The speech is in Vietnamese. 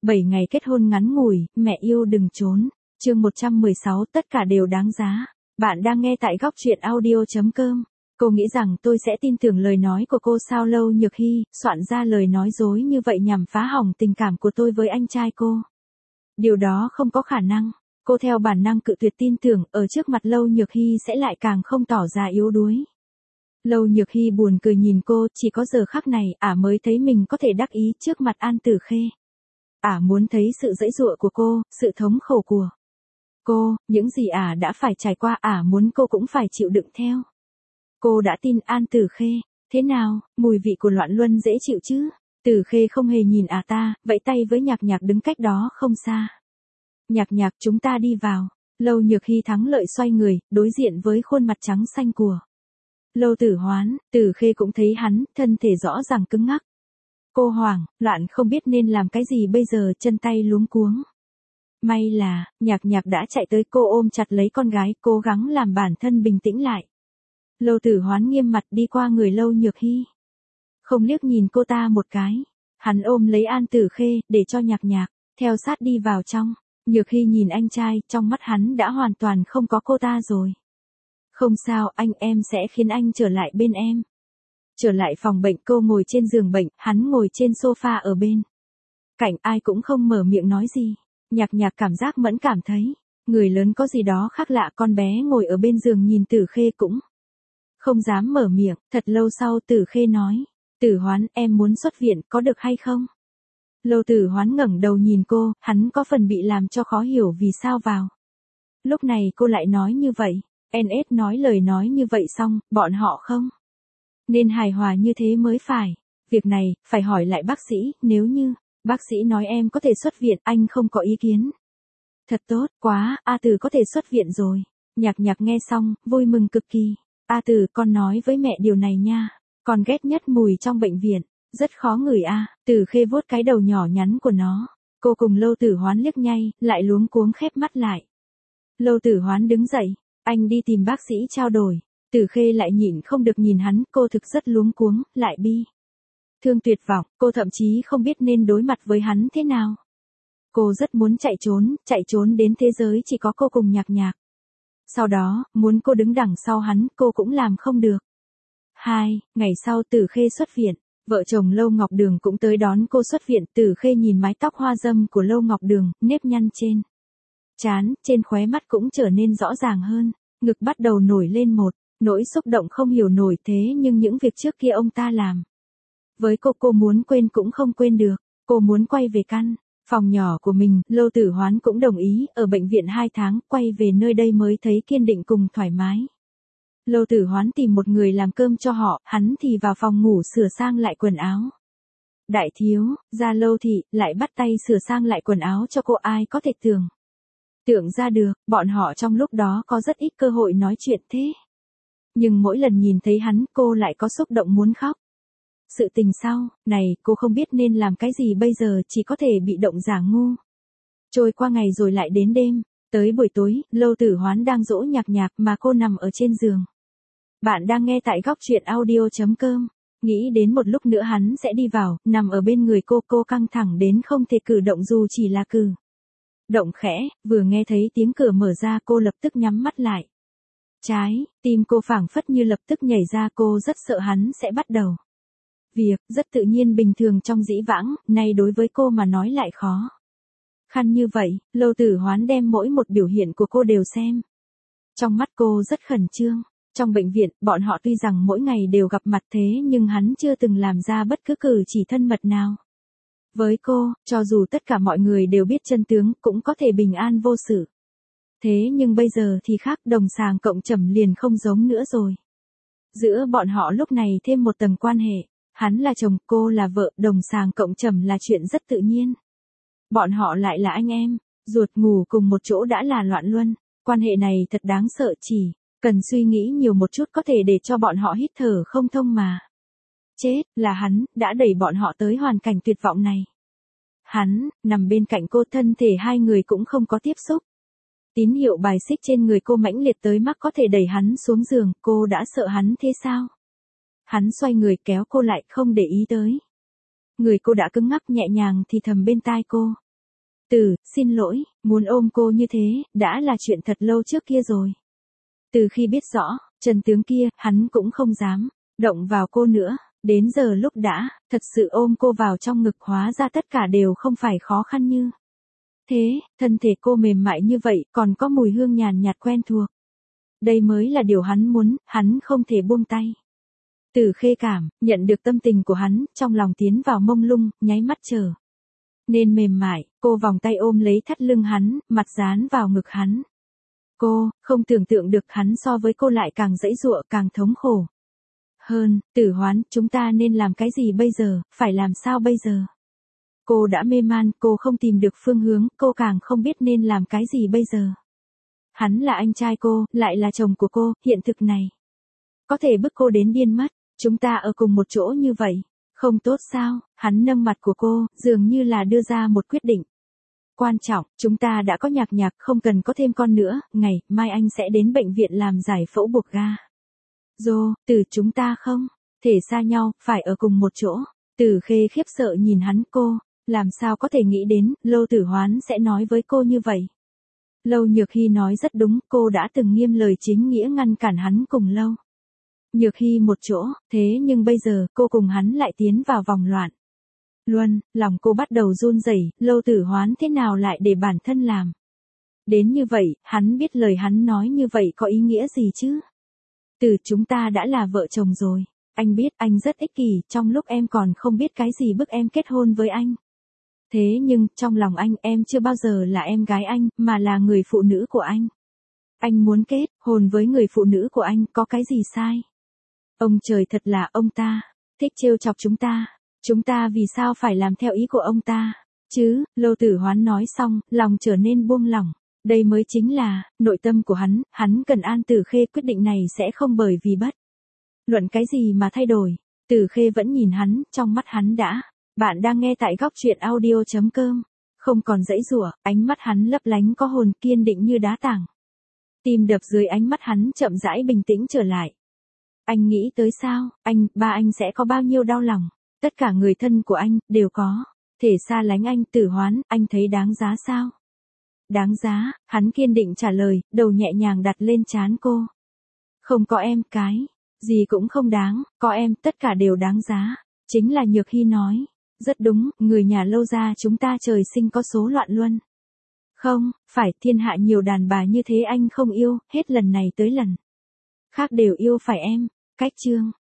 7 ngày kết hôn ngắn ngủi, mẹ yêu đừng trốn. Chương 116, tất cả đều đáng giá. Bạn đang nghe tại góc truyện audio.com. Cô nghĩ rằng tôi sẽ tin tưởng lời nói của cô sao? Lâu Nhược Hy soạn ra lời nói dối như vậy nhằm phá hỏng tình cảm của tôi với anh trai cô. Điều đó không có khả năng. Cô theo bản năng cự tuyệt tin tưởng, ở trước mặt Lâu Nhược Hy sẽ lại càng không tỏ ra yếu đuối. Lâu Nhược Hy buồn cười nhìn cô, chỉ có giờ khắc này, mới thấy mình có thể đắc ý trước mặt An Tử Khê. Muốn thấy sự giãy giụa của cô, sự thống khổ của cô, những gì đã phải trải qua, muốn cô cũng phải chịu đựng theo. Cô đã tin An Tử Khê. Thế nào, mùi vị của loạn luân dễ chịu chứ? Tử Khê không hề nhìn ta, vẫy tay với Nhạc Nhạc đứng cách đó không xa. Nhạc Nhạc, chúng ta đi vào. Lâu Nhược Hy thắng lợi xoay người, đối diện với khuôn mặt trắng xanh của Lâu Tử Hoán. Tử Khê cũng thấy hắn, thân thể rõ ràng cứng ngắc. Cô hoảng, loạn không biết nên làm cái gì bây giờ, chân tay luống cuống. May là, Nhạc Nhạc đã chạy tới, cô ôm chặt lấy con gái, cố gắng làm bản thân bình tĩnh lại. Lâu Tử Hoán nghiêm mặt đi qua người Lâu Nhược Hy. Không liếc nhìn cô ta một cái. Hắn ôm lấy An Tử Khê, để cho Nhạc Nhạc theo sát đi vào trong. Nhược Hy nhìn anh trai, trong mắt hắn đã hoàn toàn không có cô ta rồi. Không sao, em sẽ khiến anh trở lại bên em. Trở lại phòng bệnh, cô ngồi trên giường bệnh, hắn ngồi trên sofa ở bên cạnh, ai cũng không mở miệng nói gì. Nhạc Nhạc cảm giác mẫn cảm thấy người lớn có gì đó khác lạ, con bé ngồi ở bên giường nhìn Tử Khê cũng không dám mở miệng. Thật lâu sau Tử Khê nói, Tử Hoán, em muốn xuất viện, có được hay không? Lâu Tử Hoán ngẩng đầu nhìn cô, hắn có phần bị làm cho khó hiểu vì sao vào lúc này cô lại nói như vậy. NS nói lời nói như vậy xong, bọn họ không nên hài hòa như thế mới phải. Việc này, phải hỏi lại bác sĩ, nếu như bác sĩ nói em có thể xuất viện, anh không có ý kiến. Thật tốt quá, A Tử có thể xuất viện rồi. Nhạc Nhạc nghe xong, vui mừng cực kỳ. A Tử, con nói với mẹ điều này nha. Con ghét nhất mùi trong bệnh viện, rất khó ngửi a. Tử Khê vuốt cái đầu nhỏ nhắn của nó. Cô cùng Lâu Tử Hoán liếc nhay, lại luống cuống khép mắt lại. Lâu Tử Hoán đứng dậy, anh đi tìm bác sĩ trao đổi. Tử Khê lại nhịn không được nhìn hắn, cô thực rất luống cuống, lại bi thương tuyệt vọng, cô thậm chí không biết nên đối mặt với hắn thế nào. Cô rất muốn chạy trốn đến thế giới chỉ có cô cùng Nhạc Nhạc. Sau đó, muốn cô đứng đằng sau hắn, cô cũng làm không được. 2 ngày sau Tử Khê xuất viện, vợ chồng Lâu Ngọc Đường cũng tới đón cô xuất viện. Tử Khê nhìn mái tóc hoa dâm của Lâu Ngọc Đường, nếp nhăn trên trán, trên khóe mắt cũng trở nên rõ ràng hơn, ngực bắt đầu nổi lên một nỗi xúc động không hiểu nổi. Thế nhưng những việc trước kia ông ta làm với cô muốn quên cũng không quên được. Cô muốn quay về căn phòng nhỏ của mình. Lâu Tử Hoán cũng đồng ý, ở bệnh viện 2 tháng, quay về nơi đây mới thấy kiên định cùng thoải mái. Lâu Tử Hoán tìm một người làm cơm cho họ, hắn thì vào phòng ngủ sửa sang lại quần áo. Đại thiếu gia Lâu Thị lại bắt tay sửa sang lại quần áo cho cô. Ai có thể tưởng ra được, bọn họ trong lúc đó có rất ít cơ hội nói chuyện thế. Nhưng mỗi lần nhìn thấy hắn, cô lại có xúc động muốn khóc. Sự tình sau này, cô không biết nên làm cái gì bây giờ, chỉ có thể bị động giả ngu. Trôi qua ngày rồi lại đến đêm, tới buổi tối, Lâu Tử Hoán đang dỗ Nhạc Nhạc mà cô nằm ở trên giường. Bạn đang nghe tại góc truyện audio.com. Nghĩ đến một lúc nữa hắn sẽ đi vào, nằm ở bên người cô căng thẳng đến không thể cử động dù chỉ là cử động khẽ. Vừa nghe thấy tiếng cửa mở ra, cô lập tức nhắm mắt lại. Trái tim cô phảng phất như lập tức nhảy ra, cô rất sợ hắn sẽ bắt đầu việc rất tự nhiên bình thường trong dĩ vãng, nay đối với cô mà nói lại khó khăn như vậy. Lâu Tử Hoán đem mỗi một biểu hiện của cô đều xem. Trong mắt cô rất khẩn trương. Trong bệnh viện, bọn họ tuy rằng mỗi ngày đều gặp mặt thế nhưng hắn chưa từng làm ra bất cứ cử chỉ thân mật nào với cô, cho dù tất cả mọi người đều biết chân tướng, cũng có thể bình an vô sự. Thế nhưng bây giờ thì khác, đồng sàng cộng trầm liền không giống nữa rồi. Giữa bọn họ lúc này thêm một tầng quan hệ. Hắn là chồng, cô là vợ, đồng sàng cộng trầm là chuyện rất tự nhiên. Bọn họ lại là anh em, ruột, ngủ cùng một chỗ đã là loạn luân. Quan hệ này thật đáng sợ, chỉ cần suy nghĩ nhiều một chút có thể để cho bọn họ hít thở không thông mà chết. Là hắn đã đẩy bọn họ tới hoàn cảnh tuyệt vọng này. Hắn nằm bên cạnh cô, thân thể hai người cũng không có tiếp xúc. Tín hiệu bài xích trên người cô mãnh liệt tới mức có thể đẩy hắn xuống giường. Cô đã sợ hắn thế sao? Hắn xoay người kéo cô lại, không để ý tới người cô đã cứng ngắc, nhẹ nhàng thì thầm bên tai cô. Xin lỗi, muốn ôm cô như thế, đã là chuyện thật lâu trước kia rồi. Từ khi biết rõ, chân tướng kia, hắn cũng không dám động vào cô nữa. Đến giờ lúc đã, thật sự ôm cô vào trong ngực hóa ra tất cả đều không phải khó khăn như thế, thân thể cô mềm mại như vậy, còn có mùi hương nhàn nhạt quen thuộc. Đây mới là điều hắn muốn, hắn không thể buông tay. Từ Khê nhận được tâm tình của hắn, trong lòng tiến vào mông lung, nháy mắt trở nên mềm mại, cô vòng tay ôm lấy thắt lưng hắn, mặt dán vào ngực hắn. Cô, không tưởng tượng được hắn so với cô lại càng giãy giụa, càng thống khổ hơn. Tử Hoán, chúng ta nên làm cái gì bây giờ, phải làm sao bây giờ? Cô đã mê man, cô không tìm được phương hướng, cô càng không biết nên làm cái gì bây giờ. Hắn là anh trai cô, lại là chồng của cô, hiện thực này có thể bức cô đến điên mất. Chúng ta ở cùng một chỗ như vậy, không tốt sao? Hắn nâng mặt của cô, dường như là đưa ra một quyết định quan trọng. Chúng ta đã có Nhạc, không cần có thêm con nữa, ngày mai anh sẽ đến bệnh viện làm giải phẫu buộc ga. Chúng ta không thể xa nhau, phải ở cùng một chỗ. Từ Khê khiếp sợ nhìn hắn, cô làm sao có thể nghĩ đến Lô Tử Hoán sẽ nói với cô như vậy. Lâu Nhược Hy nói rất đúng, cô đã từng nghiêm lời chính nghĩa ngăn cản hắn cùng Lâu Nhược Hy một chỗ, thế nhưng bây giờ cô cùng hắn lại tiến vào vòng loạn luân. Lòng cô bắt đầu run rẩy, Lô Tử Hoán thế nào lại để bản thân làm đến như vậy, hắn biết lời hắn nói như vậy có ý nghĩa gì chứ? Chúng ta đã là vợ chồng rồi. Anh biết anh rất ích kỷ, trong lúc em còn không biết cái gì bức em kết hôn với anh. Thế nhưng, trong lòng anh, em chưa bao giờ là em gái anh, mà là người phụ nữ của anh. Anh muốn kết hôn với người phụ nữ của anh, có cái gì sai? Ông trời, thật là ông ta thích trêu chọc chúng ta. Chúng ta vì sao phải làm theo ý của ông ta chứ? Lô Tử Hoán nói xong, lòng trở nên buông lỏng. Đây mới chính là nội tâm của hắn cần An Tử Khê, quyết định này sẽ không bởi vì bất luận cái gì mà thay đổi. Tử Khê vẫn nhìn hắn, trong mắt hắn đã. Bạn đang nghe tại góc truyện audio.com. Không còn giãy giụa, ánh mắt hắn lấp lánh có hồn, kiên định như đá tảng. Tim đập dưới ánh mắt hắn chậm rãi bình tĩnh trở lại. Anh nghĩ tới sao, ba anh sẽ có bao nhiêu đau lòng. Tất cả người thân của anh đều có thể xa lánh anh. Tử Hoán, anh thấy đáng giá sao? Đáng giá, hắn kiên định trả lời, đầu nhẹ nhàng đặt lên trán cô. Không có em, cái gì cũng không đáng, có em, tất cả đều đáng giá. Chính là Nhược Hy nói. Rất đúng, người nhà Lâu gia chúng ta trời sinh có số loạn luân. Không, phải, thiên hạ nhiều đàn bà như thế anh không yêu, hết lần này tới lần khác đều yêu phải em. Cách chương